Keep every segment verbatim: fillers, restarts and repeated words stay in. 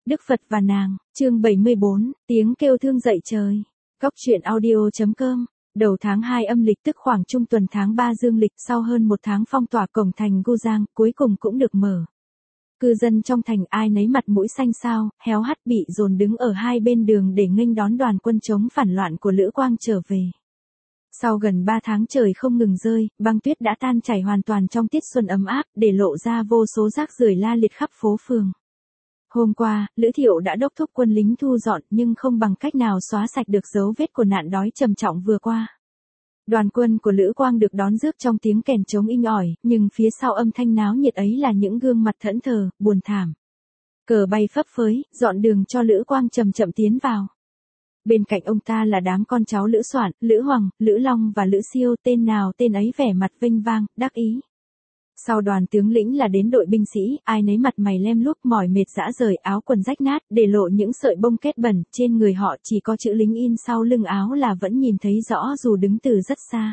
Đức Phật và nàng, chương bảy mươi bốn, tiếng kêu thương dậy trời. Góc truyện audio.com. Đầu tháng hai âm lịch tức khoảng trung tuần tháng ba dương lịch, sau hơn một tháng phong tỏa cổng thành Gu Giang, cuối cùng cũng được mở. Cư dân trong thành ai nấy mặt mũi xanh xao, héo hắt bị dồn đứng ở hai bên đường để nghênh đón đoàn quân chống phản loạn của Lữ Quang trở về. Sau gần ba tháng trời không ngừng rơi, băng tuyết đã tan chảy hoàn toàn trong tiết xuân ấm áp, để lộ ra vô số rác rưởi la liệt khắp phố phường. Hôm qua, Lữ Thiệu đã đốc thúc quân lính thu dọn nhưng không bằng cách nào xóa sạch được dấu vết của nạn đói trầm trọng vừa qua. Đoàn quân của Lữ Quang được đón rước trong tiếng kèn trống inh ỏi, nhưng phía sau âm thanh náo nhiệt ấy là những gương mặt thẫn thờ, buồn thảm. Cờ bay phấp phới, dọn đường cho Lữ Quang chậm chậm tiến vào. Bên cạnh ông ta là đám con cháu Lữ Soạn, Lữ Hoàng, Lữ Long và Lữ Siêu, tên nào tên ấy vẻ mặt vinh vang, đắc ý. Sau đoàn tướng lĩnh là đến đội binh sĩ, ai nấy mặt mày lem luốc mỏi mệt rã rời, áo quần rách nát, để lộ những sợi bông kết bẩn, trên người họ chỉ có chữ lính in sau lưng áo là vẫn nhìn thấy rõ dù đứng từ rất xa.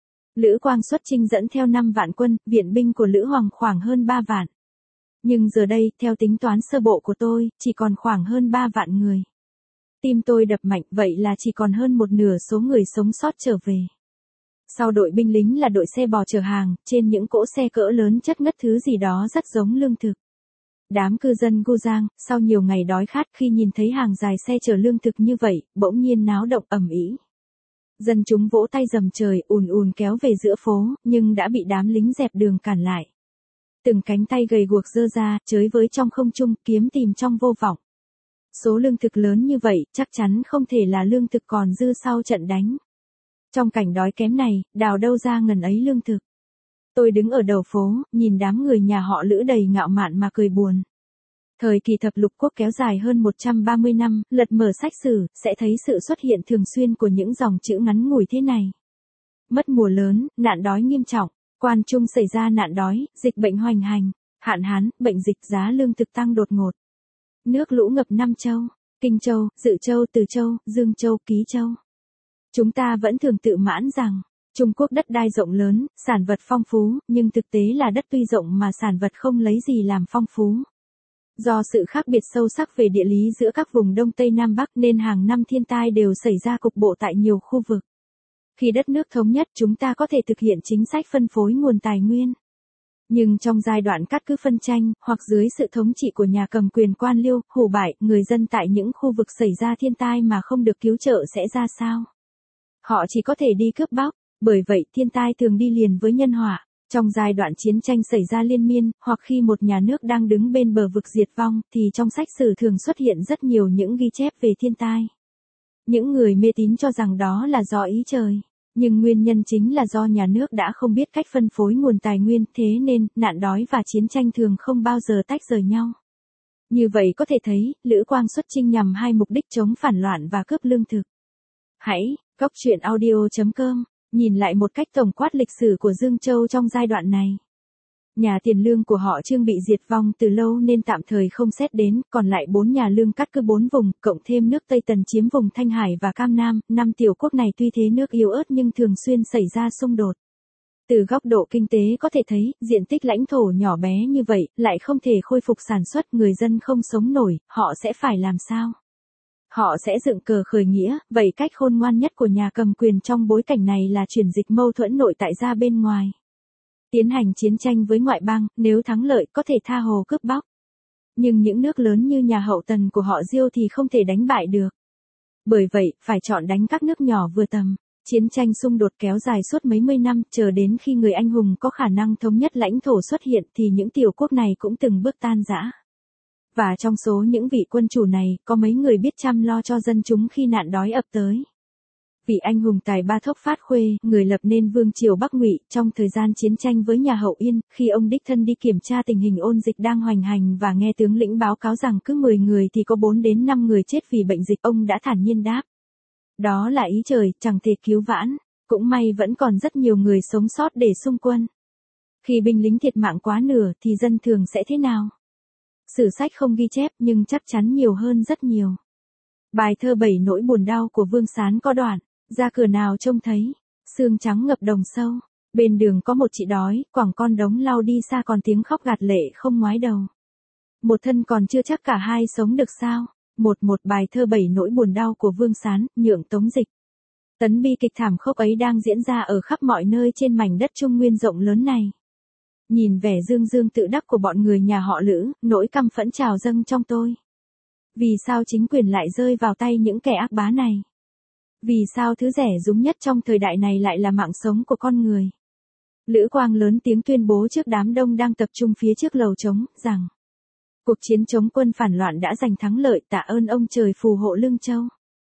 Lữ Quang xuất chinh dẫn theo năm vạn quân, viện binh của Lữ Hoàng khoảng hơn ba vạn. Nhưng giờ đây, theo tính toán sơ bộ của tôi, chỉ còn khoảng hơn ba vạn người. Tim tôi đập mạnh, vậy là chỉ còn hơn một nửa số người sống sót trở về. Sau đội binh lính là đội xe bò chở hàng, trên những cỗ xe cỡ lớn chất ngất thứ gì đó rất giống lương thực. Đám cư dân Gu Giang, sau nhiều ngày đói khát khi nhìn thấy hàng dài xe chở lương thực như vậy, bỗng nhiên náo động ầm ĩ. Dân chúng vỗ tay rầm trời, ùn ùn kéo về giữa phố, nhưng đã bị đám lính dẹp đường cản lại. Từng cánh tay gầy guộc giơ ra, chới với trong không trung, kiếm tìm trong vô vọng. Số lương thực lớn như vậy, chắc chắn không thể là lương thực còn dư sau trận đánh. Trong cảnh đói kém này, đào đâu ra ngần ấy lương thực. Tôi đứng ở đầu phố, nhìn đám người nhà họ Lữ đầy ngạo mạn mà cười buồn. Thời kỳ thập lục quốc kéo dài hơn một trăm ba mươi năm, lật mở sách sử, sẽ thấy sự xuất hiện thường xuyên của những dòng chữ ngắn ngủi thế này. Mất mùa lớn, nạn đói nghiêm trọng, quan trung xảy ra nạn đói, dịch bệnh hoành hành, hạn hán, bệnh dịch, giá lương thực tăng đột ngột. Nước lũ ngập năm châu, Kinh Châu, Dự Châu, Từ Châu, Dương Châu, Ký Châu. Chúng ta vẫn thường tự mãn rằng, Trung Quốc đất đai rộng lớn, sản vật phong phú, nhưng thực tế là đất tuy rộng mà sản vật không lấy gì làm phong phú. Do sự khác biệt sâu sắc về địa lý giữa các vùng Đông Tây Nam Bắc nên hàng năm thiên tai đều xảy ra cục bộ tại nhiều khu vực. Khi đất nước thống nhất chúng ta có thể thực hiện chính sách phân phối nguồn tài nguyên. Nhưng trong giai đoạn cắt cứ phân tranh, hoặc dưới sự thống trị của nhà cầm quyền quan liêu, hủ bại, người dân tại những khu vực xảy ra thiên tai mà không được cứu trợ sẽ ra sao? Họ chỉ có thể đi cướp bóc, bởi vậy thiên tai thường đi liền với nhân họa. Trong giai đoạn chiến tranh xảy ra liên miên, hoặc khi một nhà nước đang đứng bên bờ vực diệt vong, thì trong sách sử thường xuất hiện rất nhiều những ghi chép về thiên tai. Những người mê tín cho rằng đó là do ý trời. Nhưng nguyên nhân chính là do nhà nước đã không biết cách phân phối nguồn tài nguyên, thế nên, nạn đói và chiến tranh thường không bao giờ tách rời nhau. Như vậy có thể thấy, Lữ Quang xuất chinh nhằm hai mục đích chống phản loạn và cướp lương thực. Hãy, góc truyện audio.com, nhìn lại một cách tổng quát lịch sử của Dương Châu trong giai đoạn này. Nhà tiền lương của họ Trương bị diệt vong từ lâu nên tạm thời không xét đến, còn lại bốn nhà lương cắt cứ bốn vùng, cộng thêm nước Tây Tần chiếm vùng Thanh Hải và Cam Nam, năm tiểu quốc này tuy thế nước yếu ớt nhưng thường xuyên xảy ra xung đột. Từ góc độ kinh tế có thể thấy, diện tích lãnh thổ nhỏ bé như vậy, lại không thể khôi phục sản xuất, người dân không sống nổi, họ sẽ phải làm sao? Họ sẽ dựng cờ khởi nghĩa, vậy cách khôn ngoan nhất của nhà cầm quyền trong bối cảnh này là chuyển dịch mâu thuẫn nội tại ra bên ngoài. Tiến hành chiến tranh với ngoại bang, nếu thắng lợi có thể tha hồ cướp bóc. Nhưng những nước lớn như nhà hậu Tần của họ Diêu thì không thể đánh bại được. Bởi vậy, phải chọn đánh các nước nhỏ vừa tầm. Chiến tranh xung đột kéo dài suốt mấy mươi năm, chờ đến khi người anh hùng có khả năng thống nhất lãnh thổ xuất hiện thì những tiểu quốc này cũng từng bước tan rã. Và trong số những vị quân chủ này, có mấy người biết chăm lo cho dân chúng khi nạn đói ập tới. Vị anh hùng tài ba Thốc Phát Khuê, người lập nên vương triều Bắc Ngụy, trong thời gian chiến tranh với nhà Hậu Yên, khi ông đích thân đi kiểm tra tình hình ôn dịch đang hoành hành và nghe tướng lĩnh báo cáo rằng cứ mười người thì có bốn đến năm người chết vì bệnh dịch, ông đã thản nhiên đáp. Đó là ý trời, chẳng thể cứu vãn, cũng may vẫn còn rất nhiều người sống sót để xung quân. Khi binh lính thiệt mạng quá nửa thì dân thường sẽ thế nào? Sử sách không ghi chép nhưng chắc chắn nhiều hơn rất nhiều. Bài thơ Bảy nỗi buồn đau của Vương Sán có đoạn, ra cửa nào trông thấy, sương trắng ngập đồng sâu, bên đường có một chị đói, quẳng con đống lau đi xa còn tiếng khóc gạt lệ không ngoái đầu. Một thân còn chưa chắc cả hai sống được sao? Một một bài thơ bảy nỗi buồn đau của Vương Sán, nhượng Tống Dịch. Tấn bi kịch thảm khốc ấy đang diễn ra ở khắp mọi nơi trên mảnh đất Trung Nguyên rộng lớn này. Nhìn vẻ dương dương tự đắc của bọn người nhà họ Lữ, nỗi căm phẫn trào dâng trong tôi. Vì sao chính quyền lại rơi vào tay những kẻ ác bá này? Vì sao thứ rẻ rúng nhất trong thời đại này lại là mạng sống của con người? Lữ Quang lớn tiếng tuyên bố trước đám đông đang tập trung phía trước lầu trống, rằng cuộc chiến chống quân phản loạn đã giành thắng lợi, tạ ơn ông trời phù hộ Lương Châu.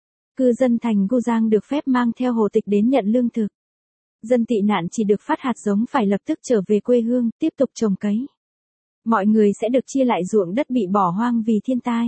Cư dân thành Gu Giang được phép mang theo hồ tịch đến nhận lương thực. Dân tị nạn chỉ được phát hạt giống phải lập tức trở về quê hương, tiếp tục trồng cấy. Mọi người sẽ được chia lại ruộng đất bị bỏ hoang vì thiên tai.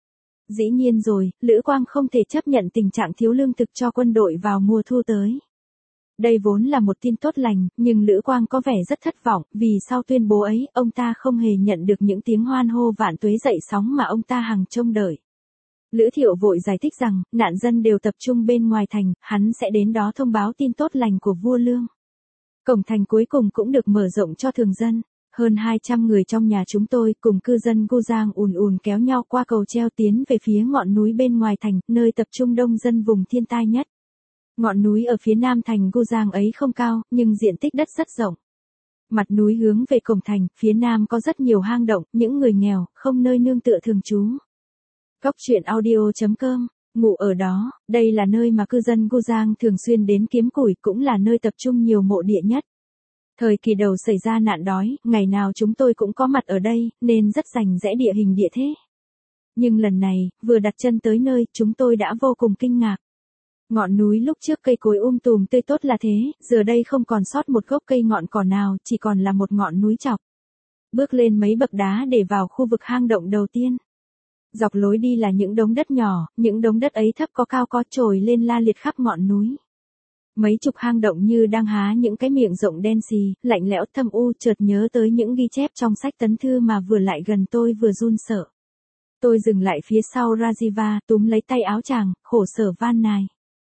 Dĩ nhiên rồi, Lữ Quang không thể chấp nhận tình trạng thiếu lương thực cho quân đội vào mùa thu tới. Đây vốn là một tin tốt lành, nhưng Lữ Quang có vẻ rất thất vọng, vì sau tuyên bố ấy, ông ta không hề nhận được những tiếng hoan hô vạn tuế dậy sóng mà ông ta hằng trông đợi. Lữ Thiệu vội giải thích rằng, nạn dân đều tập trung bên ngoài thành, hắn sẽ đến đó thông báo tin tốt lành của vua Lương. Cổng thành cuối cùng cũng được mở rộng cho thường dân. Hơn hai trăm người trong nhà chúng tôi cùng cư dân Gu Giang ùn ùn kéo nhau qua cầu treo tiến về phía ngọn núi bên ngoài thành, nơi tập trung đông dân vùng thiên tai nhất. Ngọn núi ở phía nam thành Gu Giang ấy không cao, nhưng diện tích đất rất rộng. Mặt núi hướng về cổng thành, phía nam có rất nhiều hang động, những người nghèo, không nơi nương tựa thường trú. Cóc truyện audio chấm com, ngụ ở đó, đây là nơi mà cư dân Gu Giang thường xuyên đến kiếm củi, cũng là nơi tập trung nhiều mộ địa nhất. Thời kỳ đầu xảy ra nạn đói, ngày nào chúng tôi cũng có mặt ở đây, nên rất rành rẽ địa hình địa thế. Nhưng lần này, vừa đặt chân tới nơi, chúng tôi đã vô cùng kinh ngạc. Ngọn núi lúc trước cây cối um tùm tươi tốt là thế, giờ đây không còn sót một gốc cây ngọn cỏ nào, chỉ còn là một ngọn núi chọc. Bước lên mấy bậc đá để vào khu vực hang động đầu tiên. Dọc lối đi là những đống đất nhỏ, những đống đất ấy thấp có cao có trồi lên la liệt khắp ngọn núi. Mấy chục hang động như đang há những cái miệng rộng đen xì, lạnh lẽo thâm u, chợt nhớ tới những ghi chép trong sách tấn thư mà vừa lại gần tôi vừa run sợ. Tôi dừng lại phía sau Rajiva, túm lấy tay áo chàng, khổ sở van nài.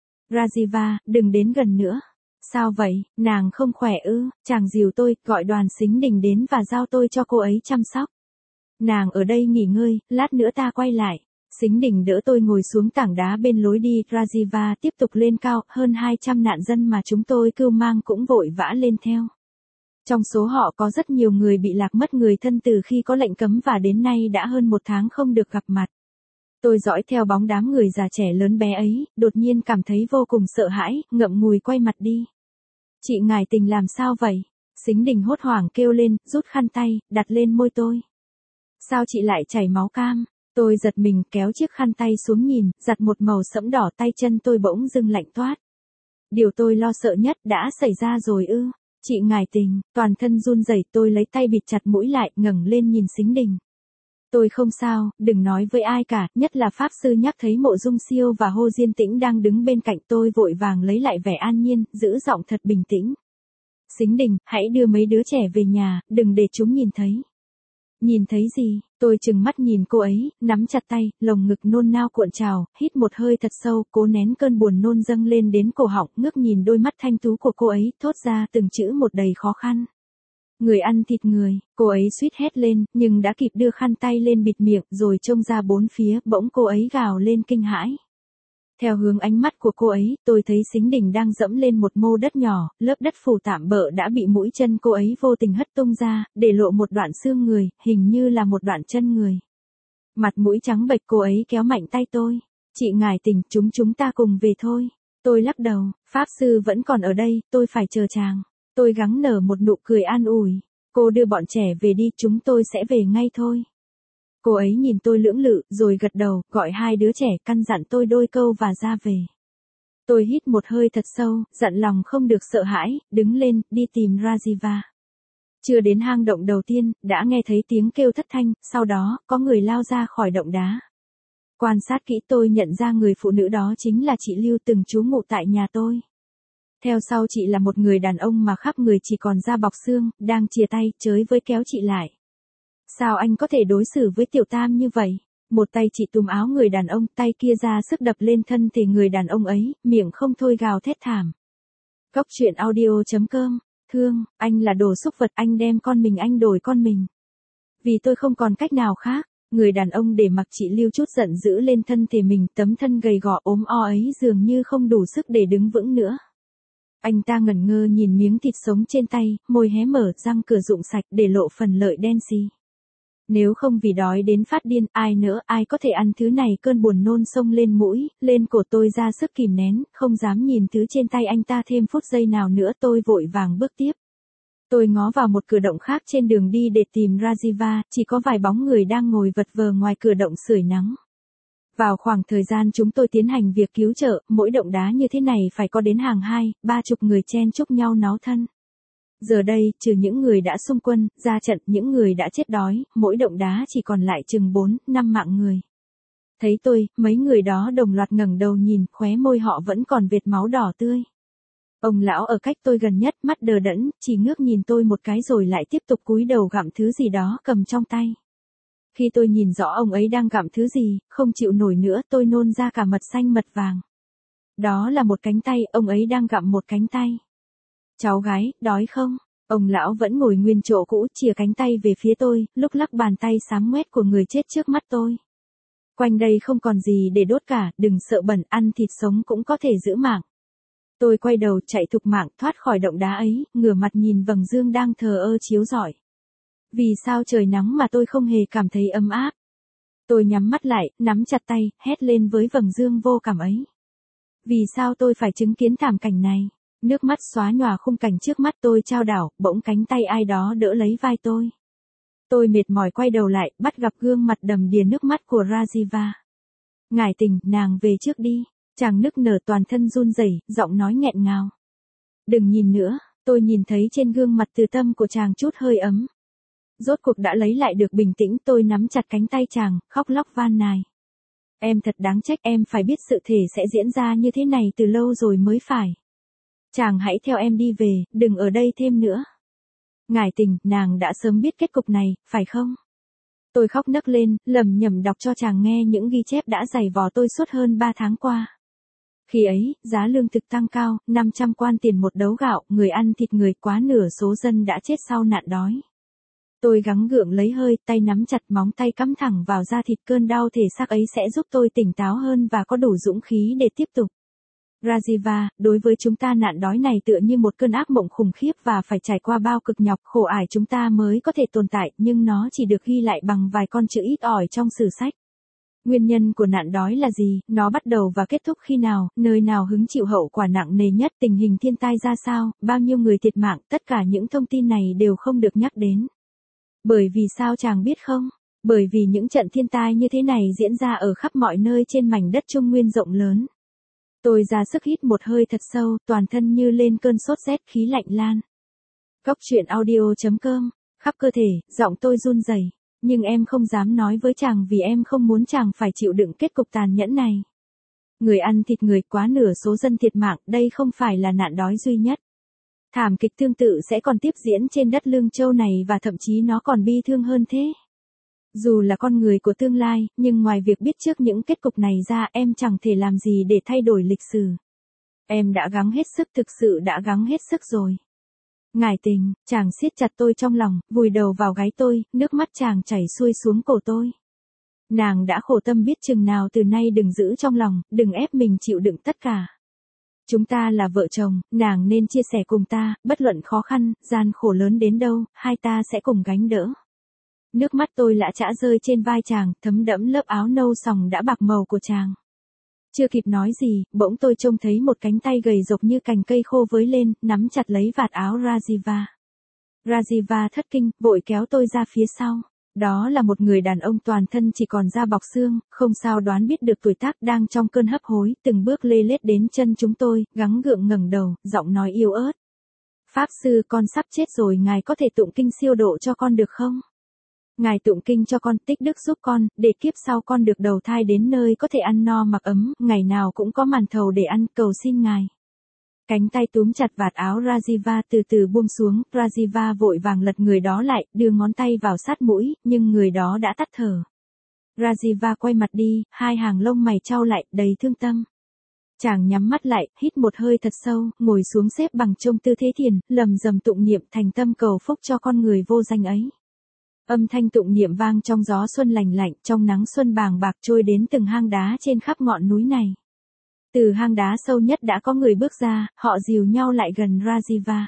Rajiva, đừng đến gần nữa. Sao vậy, nàng không khỏe ư? Chàng dìu tôi, gọi đoàn Sính Đình đến và giao tôi cho cô ấy chăm sóc. Nàng ở đây nghỉ ngơi, lát nữa ta quay lại. Sính Đình đỡ tôi ngồi xuống tảng đá bên lối đi, Rajiva tiếp tục lên cao, hơn hai trăm nạn dân mà chúng tôi cưu mang cũng vội vã lên theo. Trong số họ có rất nhiều người bị lạc mất người thân từ khi có lệnh cấm và đến nay đã hơn một tháng không được gặp mặt. Tôi dõi theo bóng đám người già trẻ lớn bé ấy, đột nhiên cảm thấy vô cùng sợ hãi, ngậm ngùi quay mặt đi. Chị ngài tình làm sao vậy? Sính Đình hốt hoảng kêu lên, rút khăn tay, đặt lên môi tôi. Sao chị lại chảy máu cam? Tôi giật mình kéo chiếc khăn tay xuống nhìn, giặt một màu sẫm đỏ tay chân tôi bỗng dưng lạnh toát. Điều tôi lo sợ nhất đã xảy ra rồi ư? Chị ngài tình, toàn thân run rẩy, tôi lấy tay bịt chặt mũi lại, ngẩng lên nhìn Sính Đình. Tôi không sao, đừng nói với ai cả, nhất là Pháp Sư nhắc thấy Mộ Dung Siêu và Hồ Diên Tĩnh đang đứng bên cạnh tôi, vội vàng lấy lại vẻ an nhiên, giữ giọng thật bình tĩnh. Sính Đình, hãy đưa mấy đứa trẻ về nhà, đừng để chúng nhìn thấy. Nhìn thấy gì? Tôi trừng mắt nhìn cô ấy, nắm chặt tay, lồng ngực nôn nao cuộn trào, hít một hơi thật sâu, cố nén cơn buồn nôn dâng lên đến cổ họng, ngước nhìn đôi mắt thanh tú của cô ấy, thốt ra từng chữ một đầy khó khăn. Người ăn thịt người, cô ấy suýt hét lên, nhưng đã kịp đưa khăn tay lên bịt miệng, rồi trông ra bốn phía, bỗng cô ấy gào lên kinh hãi. Theo hướng ánh mắt của cô ấy, tôi thấy Sính Đình đang dẫm lên một mô đất nhỏ, lớp đất phủ tạm bợ đã bị mũi chân cô ấy vô tình hất tung ra, để lộ một đoạn xương người, hình như là một đoạn chân người. Mặt mũi trắng bệch, cô ấy kéo mạnh tay tôi. Chị ngài tình, chúng chúng ta cùng về thôi. Tôi lắc đầu, Pháp Sư vẫn còn ở đây, tôi phải chờ chàng. Tôi gắng nở một nụ cười an ủi. Cô đưa bọn trẻ về đi, chúng tôi sẽ về ngay thôi. Cô ấy nhìn tôi lưỡng lự, rồi gật đầu, gọi hai đứa trẻ, căn dặn tôi đôi câu và ra về. Tôi hít một hơi thật sâu, dặn lòng không được sợ hãi, đứng lên, đi tìm Rajiva. Chưa đến hang động đầu tiên, đã nghe thấy tiếng kêu thất thanh, sau đó, có người lao ra khỏi động đá. Quan sát kỹ tôi nhận ra người phụ nữ đó chính là chị Lưu từng trú ngụ tại nhà tôi. Theo sau chị là một người đàn ông mà khắp người chỉ còn da bọc xương, đang chìa tay, chới với kéo chị lại. Sao anh có thể đối xử với Tiểu Tam như vậy? Một tay chị túm áo người đàn ông, tay kia ra sức đập lên thân thể người đàn ông ấy, miệng không thôi gào thét thảm. Cóc truyện audio chấm com, thương, anh là đồ xúc vật, anh đem con mình anh đổi con mình. Vì tôi không còn cách nào khác. Người đàn ông để mặc chị Lưu chút giận dữ lên thân thể mình, tấm thân gầy gò ốm o ấy dường như không đủ sức để đứng vững nữa. Anh ta ngẩn ngơ nhìn miếng thịt sống trên tay, môi hé mở, răng cửa rụng sạch để lộ phần lợi đen xì. Nếu không vì đói đến phát điên, ai nữa, ai có thể ăn thứ này, cơn buồn nôn xông lên mũi, lên cổ tôi ra sức kìm nén, không dám nhìn thứ trên tay anh ta thêm phút giây nào nữa, tôi vội vàng bước tiếp. Tôi ngó vào một cửa động khác trên đường đi để tìm Rajiva, chỉ có vài bóng người đang ngồi vật vờ ngoài cửa động sưởi nắng. Vào khoảng thời gian chúng tôi tiến hành việc cứu trợ, mỗi động đá như thế này phải có đến hàng hai, ba chục người chen chúc nhau náo thân. Giờ đây, trừ những người đã xung quân, ra trận, những người đã chết đói, mỗi động đá chỉ còn lại chừng bốn, năm mạng người. Thấy tôi, mấy người đó đồng loạt ngẩng đầu nhìn, khóe môi họ vẫn còn vệt máu đỏ tươi. Ông lão ở cách tôi gần nhất, mắt đờ đẫn, chỉ ngước nhìn tôi một cái rồi lại tiếp tục cúi đầu gặm thứ gì đó cầm trong tay. Khi tôi nhìn rõ ông ấy đang gặm thứ gì, không chịu nổi nữa, tôi nôn ra cả mật xanh mật vàng. Đó là một cánh tay, ông ấy đang gặm một cánh tay. Cháu gái, đói không? Ông lão vẫn ngồi nguyên chỗ cũ, chìa cánh tay về phía tôi, lúc lắc bàn tay xám ngoét của người chết trước mắt tôi. Quanh đây không còn gì để đốt cả, đừng sợ bẩn, ăn thịt sống cũng có thể giữ mạng. Tôi quay đầu chạy thục mạng thoát khỏi động đá ấy, ngửa mặt nhìn vầng dương đang thờ ơ chiếu rọi. Vì sao trời nắng mà tôi không hề cảm thấy ấm áp? Tôi nhắm mắt lại, nắm chặt tay, hét lên với vầng dương vô cảm ấy. Vì sao tôi phải chứng kiến thảm cảnh này? Nước mắt xóa nhòa khung cảnh trước mắt tôi chao đảo, bỗng cánh tay ai đó đỡ lấy vai tôi. Tôi mệt mỏi quay đầu lại, bắt gặp gương mặt đầm đìa nước mắt của Rajiva. Ngải Tình, nàng về trước đi. Chàng nức nở toàn thân run rẩy, giọng nói nghẹn ngào. Đừng nhìn nữa, tôi nhìn thấy trên gương mặt từ tâm của chàng chút hơi ấm. Rốt cuộc đã lấy lại được bình tĩnh, tôi nắm chặt cánh tay chàng, khóc lóc van nài. Em thật đáng trách, em phải biết sự thể sẽ diễn ra như thế này từ lâu rồi mới phải. Chàng hãy theo em đi về, đừng ở đây thêm nữa. Ngải Tình, nàng đã sớm biết kết cục này, phải không? Tôi khóc nấc lên, lẩm nhẩm đọc cho chàng nghe những ghi chép đã giày vò tôi suốt hơn ba tháng qua. Khi ấy, giá lương thực tăng cao, năm trăm quan tiền một đấu gạo, người ăn thịt người, quá nửa số dân đã chết sau nạn đói. Tôi gắng gượng lấy hơi, tay nắm chặt, móng tay cắm thẳng vào da thịt, cơn đau thể xác ấy sẽ giúp tôi tỉnh táo hơn và có đủ dũng khí để tiếp tục. Rajiva, đối với chúng ta nạn đói này tựa như một cơn ác mộng khủng khiếp và phải trải qua bao cực nhọc khổ ải chúng ta mới có thể tồn tại, nhưng nó chỉ được ghi lại bằng vài con chữ ít ỏi trong sử sách. Nguyên nhân của nạn đói là gì, nó bắt đầu và kết thúc khi nào, nơi nào hứng chịu hậu quả nặng nề nhất, tình hình thiên tai ra sao, bao nhiêu người thiệt mạng, tất cả những thông tin này đều không được nhắc đến. Bởi vì sao chàng biết không? Bởi vì những trận thiên tai như thế này diễn ra ở khắp mọi nơi trên mảnh đất Trung Nguyên rộng lớn. Tôi ra sức hít một hơi thật sâu, toàn thân như lên cơn sốt rét, khí lạnh lan. Góc truyện audio chấm com, khắp cơ thể, giọng tôi run rẩy. Nhưng em không dám nói với chàng vì em không muốn chàng phải chịu đựng kết cục tàn nhẫn này. Người ăn thịt người, quá nửa số dân thiệt mạng, đây không phải là nạn đói duy nhất. Thảm kịch tương tự sẽ còn tiếp diễn trên đất Lương Châu này và thậm chí nó còn bi thương hơn thế. Dù là con người của tương lai, nhưng ngoài việc biết trước những kết cục này ra, em chẳng thể làm gì để thay đổi lịch sử. Em đã gắng hết sức, thực sự đã gắng hết sức rồi. Ngải Tình, chàng siết chặt tôi trong lòng, vùi đầu vào gáy tôi, nước mắt chàng chảy xuôi xuống cổ tôi. Nàng đã khổ tâm biết chừng nào, từ nay đừng giữ trong lòng, đừng ép mình chịu đựng tất cả. Chúng ta là vợ chồng, nàng nên chia sẻ cùng ta, bất luận khó khăn, gian khổ lớn đến đâu, hai ta sẽ cùng gánh đỡ. Nước mắt tôi lã chã rơi trên vai chàng, thấm đẫm lớp áo nâu sòng đã bạc màu của chàng. Chưa kịp nói gì, bỗng tôi trông thấy một cánh tay gầy rộc như cành cây khô với lên, nắm chặt lấy vạt áo Rajiva. Rajiva thất kinh, vội kéo tôi ra phía sau. Đó là một người đàn ông toàn thân chỉ còn da bọc xương, không sao đoán biết được tuổi tác, đang trong cơn hấp hối, từng bước lê lết đến chân chúng tôi, gắng gượng ngẩng đầu, giọng nói yếu ớt. Pháp sư, con sắp chết rồi, ngài có thể tụng kinh siêu độ cho con được không? Ngài tụng kinh cho con, tích đức giúp con, để kiếp sau con được đầu thai đến nơi có thể ăn no mặc ấm, ngày nào cũng có màn thầu để ăn, cầu xin ngài. Cánh tay túm chặt vạt áo Rajiva từ từ buông xuống, Rajiva vội vàng lật người đó lại, đưa ngón tay vào sát mũi, nhưng người đó đã tắt thở. Rajiva quay mặt đi, hai hàng lông mày chau lại, đầy thương tâm. Chàng nhắm mắt lại, hít một hơi thật sâu, ngồi xuống xếp bằng trong tư thế thiền, lầm rầm tụng niệm thành tâm cầu phúc cho con người vô danh ấy. Âm thanh tụng niệm vang trong gió xuân lành lạnh, trong nắng xuân bàng bạc trôi đến từng hang đá trên khắp ngọn núi này. Từ hang đá sâu nhất đã có người bước ra, họ dìu nhau lại gần Rajiva.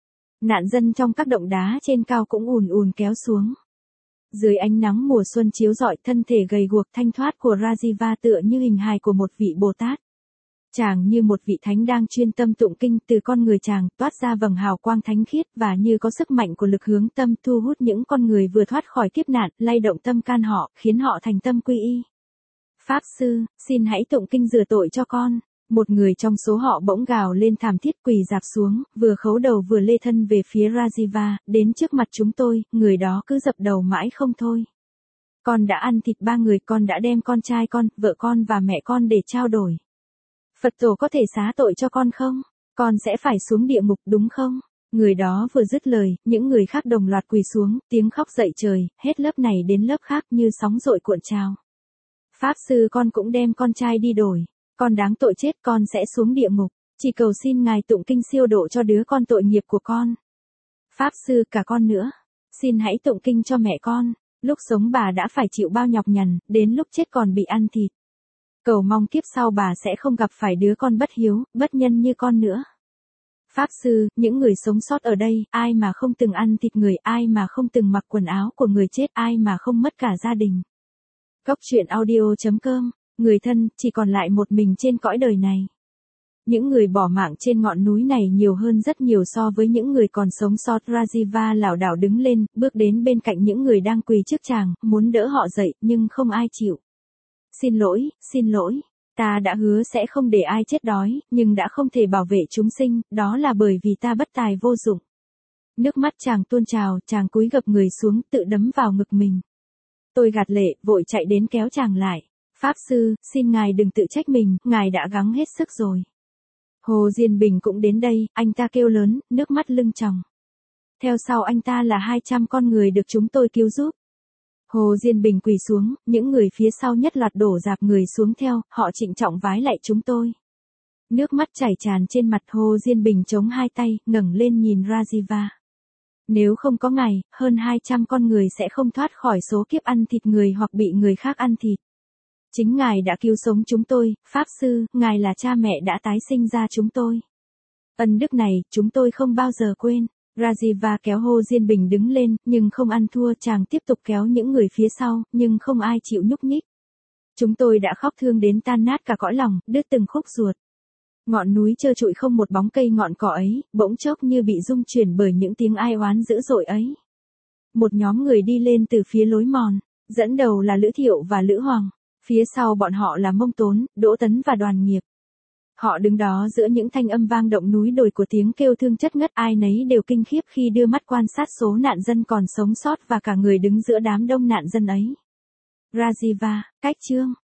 Nạn dân trong các động đá trên cao cũng ùn ùn kéo xuống. Dưới ánh nắng mùa xuân chiếu rọi, thân thể gầy guộc thanh thoát của Rajiva tựa như hình hài của một vị Bồ Tát. Chàng như một vị thánh đang chuyên tâm tụng kinh, từ con người chàng toát ra vầng hào quang thánh khiết và như có sức mạnh của lực hướng tâm thu hút những con người vừa thoát khỏi kiếp nạn, lay động tâm can họ, khiến họ thành tâm quy y. Pháp sư, xin hãy tụng kinh rửa tội cho con. Một người trong số họ bỗng gào lên thảm thiết, quỳ rạp xuống, vừa khấu đầu vừa lê thân về phía Rajiva, đến trước mặt chúng tôi, người đó cứ dập đầu mãi không thôi. Con đã ăn thịt ba người, con đã đem con trai con, vợ con và mẹ con để trao đổi. Phật tổ có thể xá tội cho con không? Con sẽ phải xuống địa ngục đúng không? Người đó vừa dứt lời, những người khác đồng loạt quỳ xuống, tiếng khóc dậy trời, hết lớp này đến lớp khác như sóng dội cuộn trào. Pháp sư, con cũng đem con trai đi đổi. Con đáng tội chết, con sẽ xuống địa ngục. Chỉ cầu xin ngài tụng kinh siêu độ cho đứa con tội nghiệp của con. Pháp sư, cả con nữa. Xin hãy tụng kinh cho mẹ con. Lúc sống bà đã phải chịu bao nhọc nhằn, đến lúc chết còn bị ăn thịt. Cầu mong kiếp sau bà sẽ không gặp phải đứa con bất hiếu, bất nhân như con nữa. Pháp sư, những người sống sót ở đây, ai mà không từng ăn thịt người, ai mà không từng mặc quần áo của người chết, ai mà không mất cả gia đình. Góc truyện audio chấm com. Người thân, chỉ còn lại một mình trên cõi đời này. Những người bỏ mạng trên ngọn núi này nhiều hơn rất nhiều so với những người còn sống sót. Rajiva lảo đảo đứng lên, bước đến bên cạnh những người đang quỳ trước chàng, muốn đỡ họ dậy, nhưng không ai chịu. Xin lỗi, xin lỗi, ta đã hứa sẽ không để ai chết đói, nhưng đã không thể bảo vệ chúng sinh, đó là bởi vì ta bất tài vô dụng. Nước mắt chàng tuôn trào, chàng cúi gập người xuống, tự đấm vào ngực mình. Tôi gạt lệ, vội chạy đến kéo chàng lại. Pháp sư, xin ngài đừng tự trách mình, ngài đã gắng hết sức rồi. Hồ Diên Bình cũng đến đây, anh ta kêu lớn, nước mắt lưng tròng. Theo sau anh ta là hai trăm con người được chúng tôi cứu giúp. Hồ Diên Bình quỳ xuống, những người phía sau nhất loạt đổ dạp người xuống theo, họ trịnh trọng vái lạy chúng tôi. Nước mắt chảy tràn trên mặt. Hồ Diên Bình chống hai tay, ngẩng lên nhìn Rajiva. Nếu không có ngài, hơn hai trăm con người sẽ không thoát khỏi số kiếp ăn thịt người hoặc bị người khác ăn thịt. Chính ngài đã cứu sống chúng tôi, Pháp sư, ngài là cha mẹ đã tái sinh ra chúng tôi. Ân đức này, chúng tôi không bao giờ quên. Rajiva kéo Hồ Diên Bình đứng lên, nhưng không ăn thua, chàng tiếp tục kéo những người phía sau, nhưng không ai chịu nhúc nhích. Chúng tôi đã khóc thương đến tan nát cả cõi lòng, đứt từng khúc ruột. Ngọn núi trơ trụi không một bóng cây ngọn cỏ ấy, bỗng chốc như bị rung chuyển bởi những tiếng ai oán dữ dội ấy. Một nhóm người đi lên từ phía lối mòn, dẫn đầu là Lữ Thiệu và Lữ Hoàng. Phía sau bọn họ là Mông Tốn, Đỗ Tấn và Đoàn Nghiệp. Họ đứng đó giữa những thanh âm vang động núi đồi của tiếng kêu thương chất ngất, ai nấy đều kinh khiếp khi đưa mắt quan sát số nạn dân còn sống sót và cả người đứng giữa đám đông nạn dân ấy. Rajiva, cách chương.